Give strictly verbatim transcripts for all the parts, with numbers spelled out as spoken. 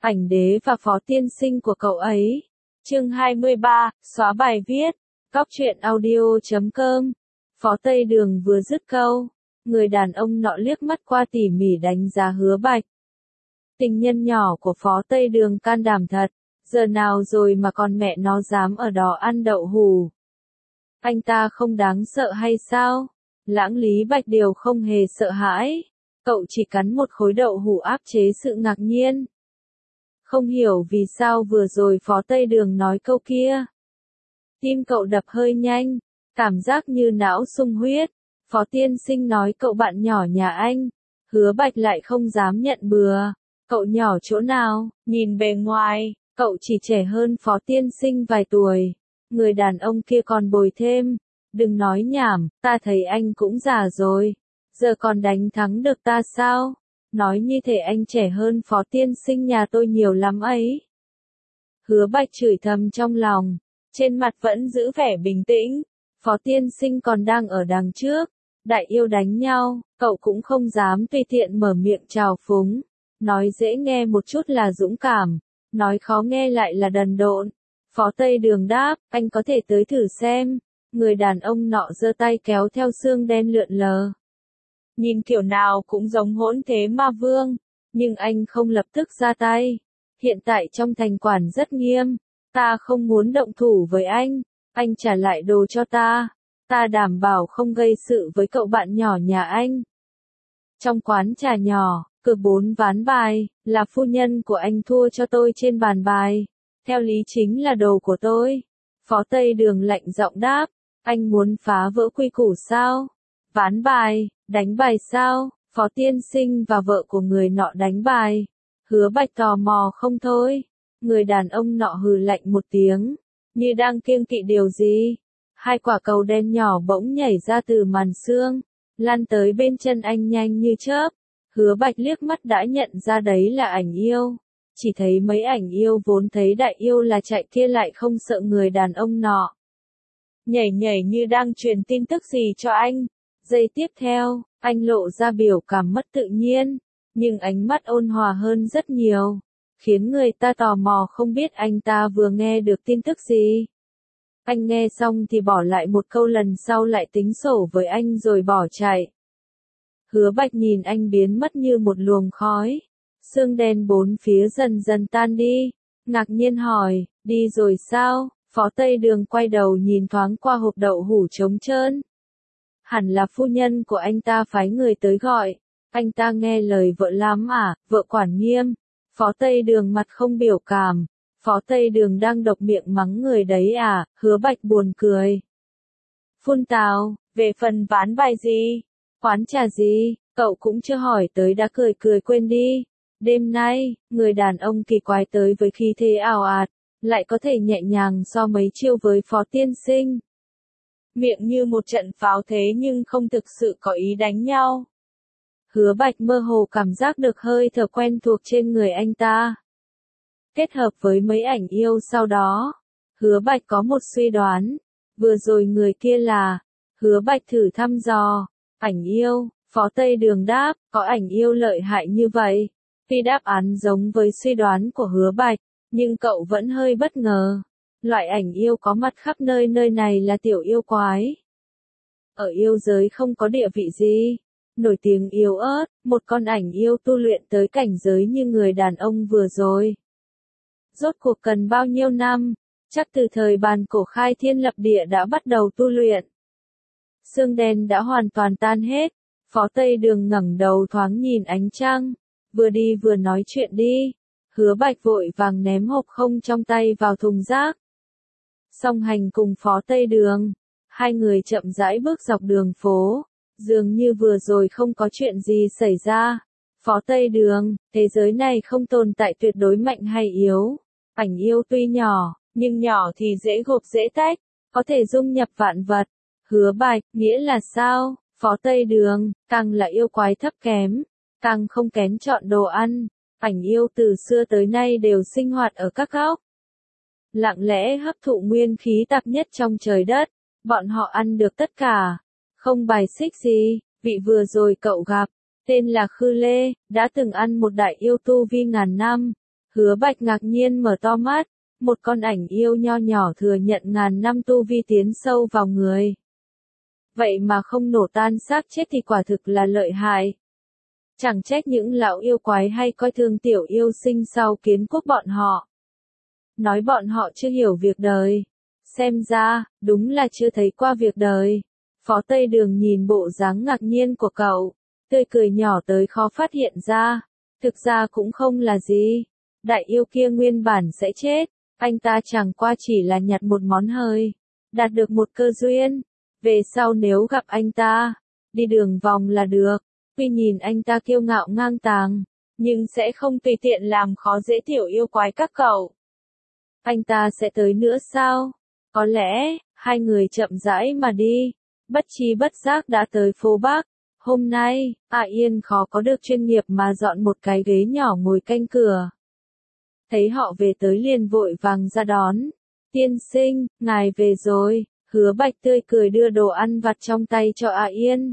ảnh đế và phó tiên sinh của cậu ấy. Chương hai mươi ba, xóa bài viết. Cóc truyện audio chấm com. Phó Tây Đường vừa dứt câu, người đàn ông nọ liếc mắt qua tỉ mỉ đánh giá Hứa Bạch. Tình nhân nhỏ của Phó Tây Đường can đảm thật, giờ nào rồi mà con mẹ nó dám ở đó ăn đậu hù. Anh ta không đáng sợ hay sao? Lãng Lý Bạch Điều không hề sợ hãi, cậu chỉ cắn một khối đậu hù áp chế sự ngạc nhiên. Không hiểu vì sao vừa rồi Phó Tây Đường nói câu kia. Tim cậu đập hơi nhanh, cảm giác như não sung huyết. Phó tiên sinh nói cậu bạn nhỏ nhà anh. Hứa Bạch lại không dám nhận bừa. Cậu nhỏ chỗ nào? Nhìn bề ngoài, cậu chỉ trẻ hơn Phó tiên sinh vài tuổi. Người đàn ông kia còn bồi thêm. Đừng nói nhảm, ta thấy anh cũng già rồi. Giờ còn đánh thắng được ta sao? Nói như thể anh trẻ hơn Phó tiên sinh nhà tôi nhiều lắm ấy. Hứa Bạch chửi thầm trong lòng, trên mặt vẫn giữ vẻ bình tĩnh. Phó tiên sinh còn đang ở đằng trước, đại yêu đánh nhau, cậu cũng không dám tùy tiện mở miệng trào phúng. Nói dễ nghe một chút là dũng cảm, nói khó nghe lại là đần độn. Phó Tây Đường đáp, anh có thể tới thử xem. Người đàn ông nọ giơ tay kéo theo xương đen lượn lờ. Nhìn kiểu nào cũng giống hỗn thế ma vương, nhưng anh không lập tức ra tay. Hiện tại trong thành quản rất nghiêm, ta không muốn động thủ với anh, anh trả lại đồ cho ta, ta đảm bảo không gây sự với cậu bạn nhỏ nhà anh. Trong quán trà nhỏ, cược bốn ván bài, là phu nhân của anh thua cho tôi trên bàn bài, theo lý chính là đồ của tôi. Phó Tây Đường lạnh giọng đáp, anh muốn phá vỡ quy củ sao? Ván bài, đánh bài sao? Phó tiên sinh và vợ của người nọ đánh bài. Hứa Bạch tò mò không thôi. Người đàn ông nọ hừ lạnh một tiếng, như đang kiêng kỵ điều gì. Hai quả cầu đen nhỏ bỗng nhảy ra từ màn xương, lăn tới bên chân anh nhanh như chớp. Hứa Bạch liếc mắt đã nhận ra đấy là ảnh yêu. Chỉ thấy mấy ảnh yêu vốn thấy đại yêu là chạy kia lại không sợ người đàn ông nọ. Nhảy nhảy như đang truyền tin tức gì cho anh. Giây tiếp theo, anh lộ ra biểu cảm mất tự nhiên, nhưng ánh mắt ôn hòa hơn rất nhiều, khiến người ta tò mò không biết anh ta vừa nghe được tin tức gì. Anh nghe xong thì bỏ lại một câu lần sau lại tính sổ với anh rồi bỏ chạy. Hứa Bạch nhìn anh biến mất như một luồng khói, sương đen bốn phía dần dần tan đi, ngạc nhiên hỏi, đi rồi sao? Phó Tây Đường quay đầu nhìn thoáng qua hộp đậu hủ trống trơn. Hẳn là phu nhân của anh ta phái người tới gọi, anh ta nghe lời vợ lắm à, vợ quản nghiêm. Phó Tây Đường mặt không biểu cảm, Phó Tây Đường đang độc miệng mắng người đấy à, Hứa Bạch buồn cười. Phun tào, về phần ván bài gì, quán trà gì, cậu cũng chưa hỏi tới đã cười cười quên đi. Đêm nay, người đàn ông kỳ quái tới với khí thế ảo ạt, lại có thể nhẹ nhàng so mấy chiêu với Phó tiên sinh. Miệng như một trận pháo thế nhưng không thực sự có ý đánh nhau. Hứa Bạch mơ hồ cảm giác được hơi thở quen thuộc trên người anh ta. Kết hợp với mấy ảnh yêu sau đó, Hứa Bạch có một suy đoán. Vừa rồi người kia là, Hứa Bạch thử thăm dò, ảnh yêu. Phó Tây Đường đáp, có ảnh yêu lợi hại như vậy. Tuy đáp án giống với suy đoán của Hứa Bạch, nhưng cậu vẫn hơi bất ngờ. Loại ảnh yêu có mặt khắp nơi nơi này là tiểu yêu quái. Ở yêu giới không có địa vị gì. Nổi tiếng yếu ớt, một con ảnh yêu tu luyện tới cảnh giới như người đàn ông vừa rồi. Rốt cuộc cần bao nhiêu năm? Chắc từ thời bàn cổ khai thiên lập địa đã bắt đầu tu luyện. Sương đen đã hoàn toàn tan hết. Phó Tây Đường ngẩng đầu thoáng nhìn ánh trăng. Vừa đi vừa nói chuyện đi. Hứa Bạch vội vàng ném hộp không trong tay vào thùng rác. Song hành cùng Phó Tây Đường, hai người chậm rãi bước dọc đường phố, dường như vừa rồi không có chuyện gì xảy ra. Phó Tây Đường, thế giới này không tồn tại tuyệt đối mạnh hay yếu. Ảnh yêu tuy nhỏ, nhưng nhỏ thì dễ gộp dễ tách, có thể dung nhập vạn vật. Hứa Bạch, nghĩa là sao? Phó Tây Đường, càng là yêu quái thấp kém, càng không kén chọn đồ ăn. Ảnh yêu từ xưa tới nay đều sinh hoạt ở các góc, lặng lẽ hấp thụ nguyên khí tạp nhất trong trời đất. Bọn họ ăn được tất cả, không bài xích gì. Vị vừa rồi cậu gặp, tên là Khư Lê, đã từng ăn một đại yêu tu vi ngàn năm. Hứa Bạch ngạc nhiên mở to mắt, một con ảnh yêu nho nhỏ thừa nhận ngàn năm tu vi tiến sâu vào người. Vậy mà không nổ tan xác chết thì quả thực là lợi hại. Chẳng trách những lão yêu quái hay coi thường tiểu yêu sinh sau kiến quốc bọn họ. Nói bọn họ chưa hiểu việc đời. Xem ra, đúng là chưa thấy qua việc đời. Phó Tây Đường nhìn bộ dáng ngạc nhiên của cậu, tươi cười nhỏ tới khó phát hiện ra. Thực ra cũng không là gì. Đại yêu kia nguyên bản sẽ chết, anh ta chẳng qua chỉ là nhặt một món hời, đạt được một cơ duyên. Về sau nếu gặp anh ta, đi đường vòng là được. Tuy nhìn anh ta kiêu ngạo ngang tàng, nhưng sẽ không tùy tiện làm khó dễ tiểu yêu quái các cậu. Anh ta sẽ tới nữa sao? Có lẽ, hai người chậm rãi mà đi, bất chi bất giác đã tới phố Bắc. Hôm nay, A Yên khó có được chuyên nghiệp mà dọn một cái ghế nhỏ ngồi canh cửa. Thấy họ về tới liền vội vàng ra đón. Tiên sinh, ngài về rồi. Hứa Bạch tươi cười đưa đồ ăn vặt trong tay cho A Yên.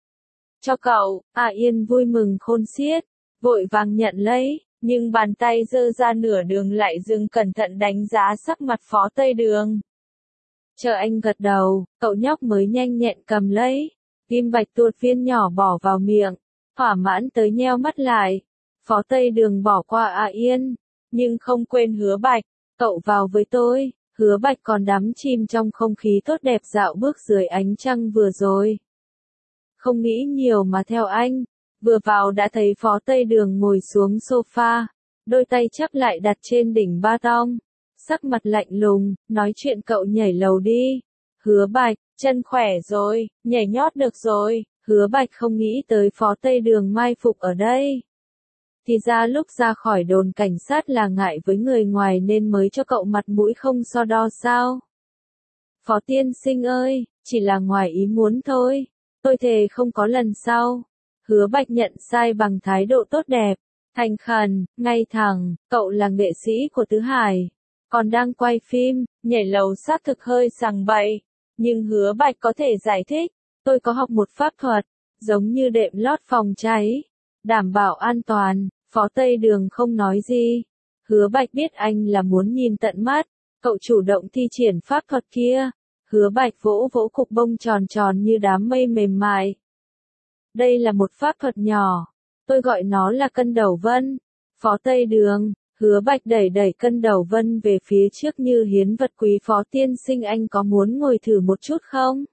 Cho cậu, A Yên vui mừng khôn xiết, vội vàng nhận lấy, nhưng bàn tay giơ ra nửa đường lại dừng cẩn thận đánh giá sắc mặt Phó Tây Đường. Chờ anh gật đầu, cậu nhóc mới nhanh nhẹn cầm lấy, kim bạch tuột viên nhỏ bỏ vào miệng, thỏa mãn tới nheo mắt lại. Phó Tây Đường bỏ qua A Yên, nhưng không quên Hứa Bạch, cậu vào với tôi. Hứa Bạch còn đắm chìm trong không khí tốt đẹp dạo bước dưới ánh trăng vừa rồi. Không nghĩ nhiều mà theo anh, vừa vào đã thấy Phó Tây Đường ngồi xuống sofa, đôi tay chắp lại đặt trên đỉnh ba tong, sắc mặt lạnh lùng, nói chuyện cậu nhảy lầu đi. Hứa Bạch, chân khỏe rồi, nhảy nhót được rồi. Hứa Bạch không nghĩ tới Phó Tây Đường mai phục ở đây. Thì ra lúc ra khỏi đồn cảnh sát là ngại với người ngoài nên mới cho cậu mặt mũi không so đo sao? Phó tiên sinh ơi, chỉ là ngoài ý muốn thôi, tôi thề không có lần sau. Hứa Bạch nhận sai bằng thái độ tốt đẹp, thành khẩn, ngay thẳng, cậu là nghệ sĩ của Tứ Hải, còn đang quay phim, nhảy lầu xác thực hơi sằng bậy, nhưng Hứa Bạch có thể giải thích, tôi có học một pháp thuật, giống như đệm lót phòng cháy, đảm bảo an toàn. Phó Tây Đường không nói gì. Hứa Bạch biết anh là muốn nhìn tận mắt, cậu chủ động thi triển pháp thuật kia. Hứa Bạch vỗ vỗ cục bông tròn tròn như đám mây mềm mại. Đây là một pháp thuật nhỏ, tôi gọi nó là cân đầu vân. Phó Tây Đường, Hứa Bạch đẩy đẩy cân đầu vân về phía trước như hiến vật quý. Phó tiên sinh, anh có muốn ngồi thử một chút không?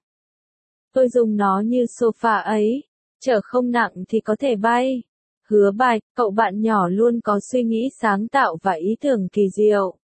Tôi dùng nó như sofa ấy, chở không nặng thì có thể bay. Hứa Bạch, cậu bạn nhỏ luôn có suy nghĩ sáng tạo và ý tưởng kỳ diệu.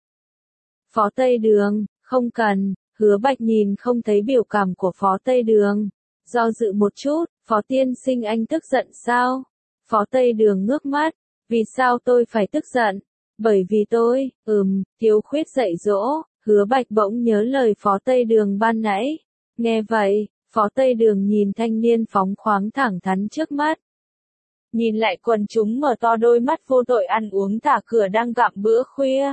Phó Tây Đường, không cần. Hứa Bạch nhìn không thấy biểu cảm của Phó Tây Đường, do dự một chút. Phó tiên sinh, anh tức giận sao? Phó Tây Đường ngước mắt, vì sao tôi phải tức giận? Bởi vì tôi, ừm, thiếu khuyết dạy dỗ. Hứa Bạch bỗng nhớ lời Phó Tây Đường ban nãy. Nghe vậy, Phó Tây Đường nhìn thanh niên phóng khoáng thẳng thắn trước mắt. Nhìn lại quần chúng mở to đôi mắt vô tội ăn uống thả cửa đang gặm bữa khuya.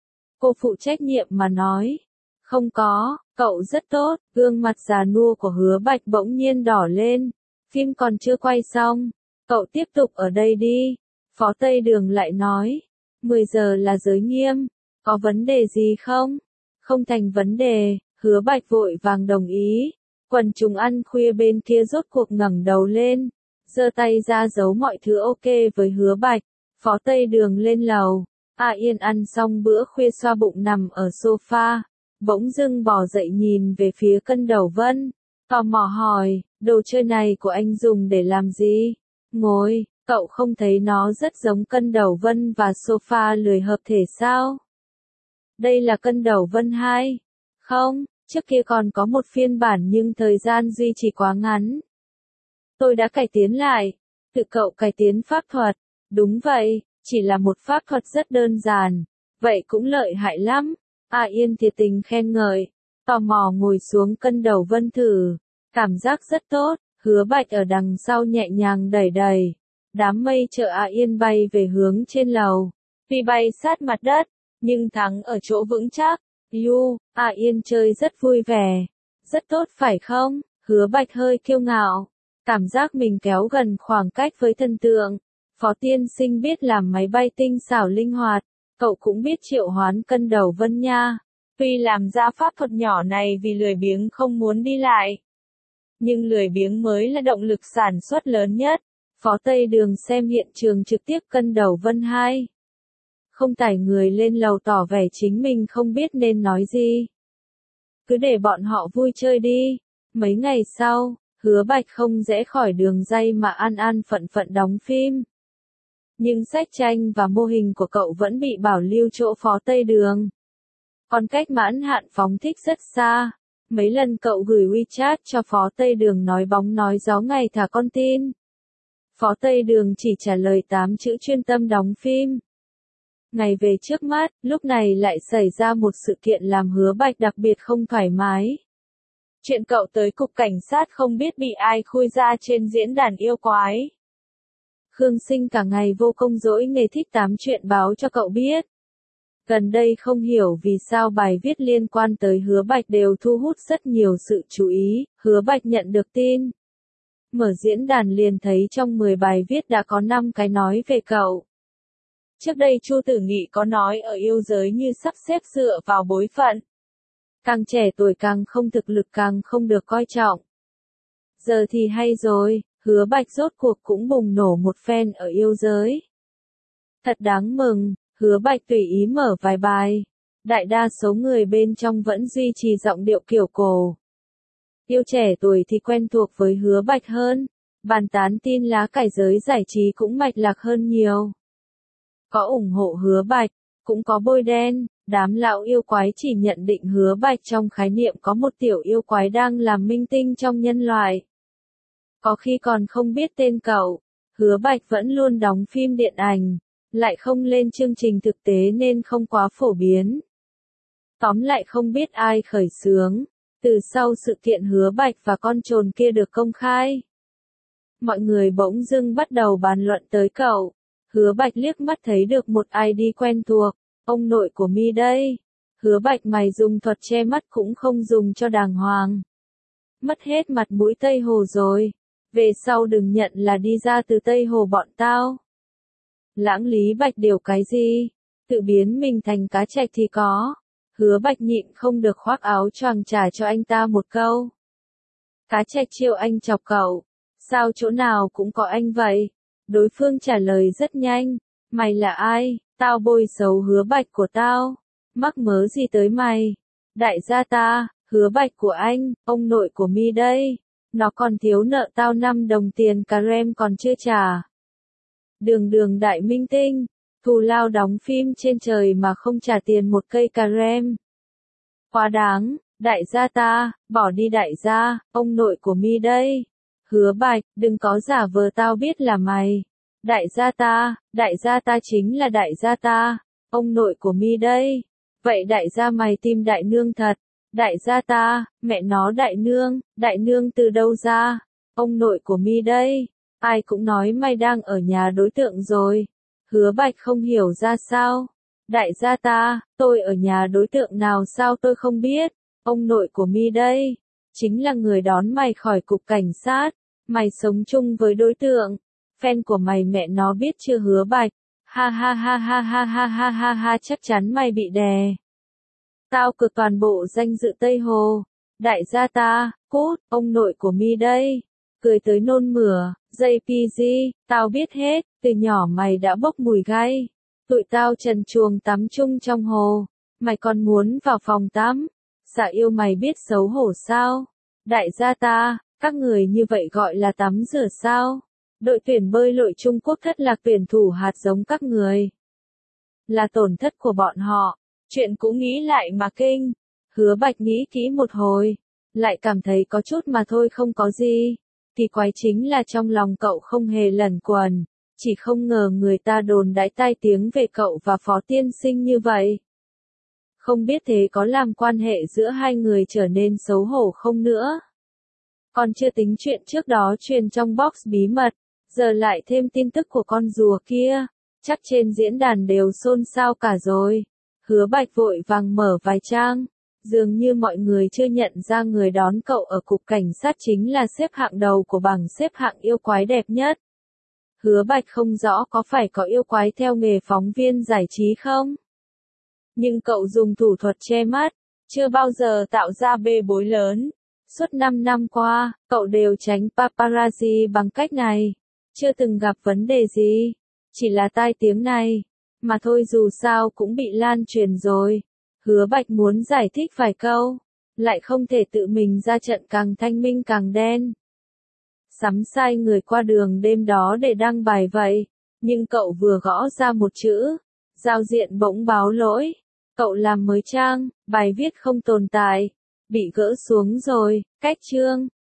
Cô phụ trách nhiệm mà nói. Không có, cậu rất tốt. Gương mặt già nua của Hứa Bạch bỗng nhiên đỏ lên. Phim còn chưa quay xong, cậu tiếp tục ở đây đi. Phó Tây Đường lại nói. mười giờ là giới nghiêm, có vấn đề gì không? Không thành vấn đề. Hứa Bạch vội vàng đồng ý. Quần chúng ăn khuya bên kia rốt cuộc ngẩng đầu lên, giơ tay ra giấu mọi thứ ok với Hứa Bạch. Phó Tây Đường lên lầu. A Yên ăn xong bữa khuya xoa bụng nằm ở sofa, bỗng dưng bò dậy nhìn về phía cân đầu vân, tò mò hỏi, đồ chơi này của anh dùng để làm gì? Ngồi, cậu không thấy nó rất giống cân đầu vân và sofa lười hợp thể sao? Đây là cân đầu vân hai. Không, trước kia còn có một phiên bản nhưng thời gian duy trì quá ngắn. Tôi đã cải tiến lại. Tự cậu cải tiến pháp thuật. Đúng vậy, chỉ là một pháp thuật rất đơn giản. Vậy cũng lợi hại lắm. A Yên thiệt tình khen ngợi. Tò mò ngồi xuống cân đầu vân thử. Cảm giác rất tốt. Hứa Bạch ở đằng sau nhẹ nhàng đẩy đẩy. Đám mây chở A Yên bay về hướng trên lầu. Tuy bay sát mặt đất, nhưng thắng ở chỗ vững chắc. Yu, A Yên chơi rất vui vẻ. Rất tốt phải không? Hứa Bạch hơi kiêu ngạo. Cảm giác mình kéo gần khoảng cách với thần tượng. Phó tiên sinh biết làm máy bay tinh xảo linh hoạt. Cậu cũng biết triệu hoán cân đầu vân nha. Tuy làm ra pháp thuật nhỏ này vì lười biếng không muốn đi lại. Nhưng lười biếng mới là động lực sản xuất lớn nhất. Phó Tây Đường xem hiện trường trực tiếp cân đầu vân hai. Không tải người lên lầu tỏ vẻ chính mình không biết nên nói gì. Cứ để bọn họ vui chơi đi. Mấy ngày sau, Hứa Bạch không rẽ khỏi đường dây mà an an phận phận đóng phim. Nhưng sách tranh và mô hình của cậu vẫn bị bảo lưu chỗ Phó Tây Đường. Còn cách mãn hạn phóng thích rất xa. Mấy lần cậu gửi WeChat cho Phó Tây Đường nói bóng nói gió ngày thả con tin. Phó Tây Đường chỉ trả lời tám chữ chuyên tâm đóng phim. Ngày về trước mắt, lúc này lại xảy ra một sự kiện làm Hứa Bạch đặc biệt không thoải mái. Chuyện cậu tới cục cảnh sát không biết bị ai khui ra trên diễn đàn yêu quái. Khương Sinh cả ngày vô công dỗi nghề thích tám chuyện báo cho cậu biết. Gần đây không hiểu vì sao bài viết liên quan tới Hứa Bạch đều thu hút rất nhiều sự chú ý. Hứa Bạch nhận được tin. Mở diễn đàn liền thấy trong mười bài viết đã có năm cái nói về cậu. Trước đây Chu Tử Nghị có nói ở yêu giới như sắp xếp dựa vào bối phận. Càng trẻ tuổi càng không thực lực càng không được coi trọng. Giờ thì hay rồi, Hứa Bạch rốt cuộc cũng bùng nổ một phen ở yêu giới. Thật đáng mừng, Hứa Bạch tùy ý mở vài bài. Đại đa số người bên trong vẫn duy trì giọng điệu kiểu cổ. Yêu trẻ tuổi thì quen thuộc với Hứa Bạch hơn. Bàn tán tin lá cải giới giải trí cũng mạch lạc hơn nhiều. Có ủng hộ Hứa Bạch, cũng có bôi đen. Đám lão yêu quái chỉ nhận định Hứa Bạch trong khái niệm có một tiểu yêu quái đang làm minh tinh trong nhân loại. Có khi còn không biết tên cậu. Hứa Bạch vẫn luôn đóng phim điện ảnh, lại không lên chương trình thực tế nên không quá phổ biến. Tóm lại không biết ai khởi xướng. Từ sau sự kiện Hứa Bạch và con trồn kia được công khai, mọi người bỗng dưng bắt đầu bàn luận tới cậu. Hứa Bạch liếc mắt thấy được một i đê quen thuộc. Ông nội của mi đây. Hứa Bạch mày dùng thuật che mắt cũng không dùng cho đàng hoàng. Mất hết mặt mũi Tây Hồ rồi. Về sau đừng nhận là đi ra từ Tây Hồ bọn tao. Lãng Lý Bạch điều cái gì? Tự biến mình thành cá trạch thì có. Hứa Bạch nhịn không được khoác áo choàng trả cho anh ta một câu. Cá trạch chiêu anh chọc cậu. Sao chỗ nào cũng có anh vậy? Đối phương trả lời rất nhanh. Mày là ai? Tao bôi xấu Hứa Bạch của tao. Mắc mớ gì tới mày? Đại gia ta, Hứa Bạch của anh, ông nội của mi đây. Nó còn thiếu nợ tao năm đồng tiền cà rem còn chưa trả. Đường đường đại minh tinh, thù lao đóng phim trên trời mà không trả tiền một cây cà rem. Quá đáng, đại gia ta, bỏ đi đại gia, ông nội của mi đây. Hứa Bạch, đừng có giả vờ tao biết là mày. Đại gia ta, đại gia ta chính là đại gia ta, ông nội của mi đây. Vậy đại gia mày tìm đại nương thật. Đại gia ta, mẹ nó đại nương, đại nương từ đâu ra? Ông nội của mi đây. Ai cũng nói mày đang ở nhà đối tượng rồi. Hứa Bạch không hiểu ra sao. Đại gia ta, tôi ở nhà đối tượng nào sao tôi không biết. Ông nội của mi đây. Chính là người đón mày khỏi cục cảnh sát. Mày sống chung với đối tượng. Fan của mày mẹ nó biết chưa Hứa Bạch. Ha ha ha ha ha ha ha ha ha chắc chắn mày bị đè. Tao cực toàn bộ danh dự Tây Hồ. Đại gia ta, cút, ông nội của mi đây. Cười tới nôn mửa, gi pê giê, tao biết hết, từ nhỏ mày đã bốc mùi gai. Tụi tao trần truồng tắm chung trong hồ. Mày còn muốn vào phòng tắm. Dạ yêu mày biết xấu hổ sao? Đại gia ta, các người như vậy gọi là tắm rửa sao? Đội tuyển bơi lội Trung Quốc thất lạc tuyển thủ hạt giống các người. Là tổn thất của bọn họ. Chuyện cũng nghĩ lại mà kinh. Hứa Bạch nghĩ kỹ một hồi. Lại cảm thấy có chút mà thôi không có gì. Kỳ quái chính là trong lòng cậu không hề lẩn quẩn. Chỉ không ngờ người ta đồn đãi tai tiếng về cậu và Phó Tiên Sinh như vậy. Không biết thế có làm quan hệ giữa hai người trở nên xấu hổ không nữa. Còn chưa tính chuyện trước đó truyền trong box bí mật. Giờ lại thêm tin tức của con rùa kia. Chắc trên diễn đàn đều xôn xao cả rồi. Hứa Bạch vội vàng mở vài trang. Dường như mọi người chưa nhận ra người đón cậu ở cục cảnh sát chính là xếp hạng đầu của bảng xếp hạng yêu quái đẹp nhất. Hứa Bạch không rõ có phải có yêu quái theo nghề phóng viên giải trí không? Nhưng cậu dùng thủ thuật che mắt, chưa bao giờ tạo ra bê bối lớn. Suốt năm năm qua, cậu đều tránh paparazzi bằng cách này. Chưa từng gặp vấn đề gì. Chỉ là tai tiếng này. Mà thôi dù sao cũng bị lan truyền rồi. Hứa Bạch muốn giải thích vài câu. Lại không thể tự mình ra trận, càng thanh minh càng đen. Sắm sai người qua đường đêm đó để đăng bài vậy. Nhưng cậu vừa gõ ra một chữ. Giao diện bỗng báo lỗi. Cậu làm mới trang, bài viết không tồn tại. Bị gỡ xuống rồi, cách chương.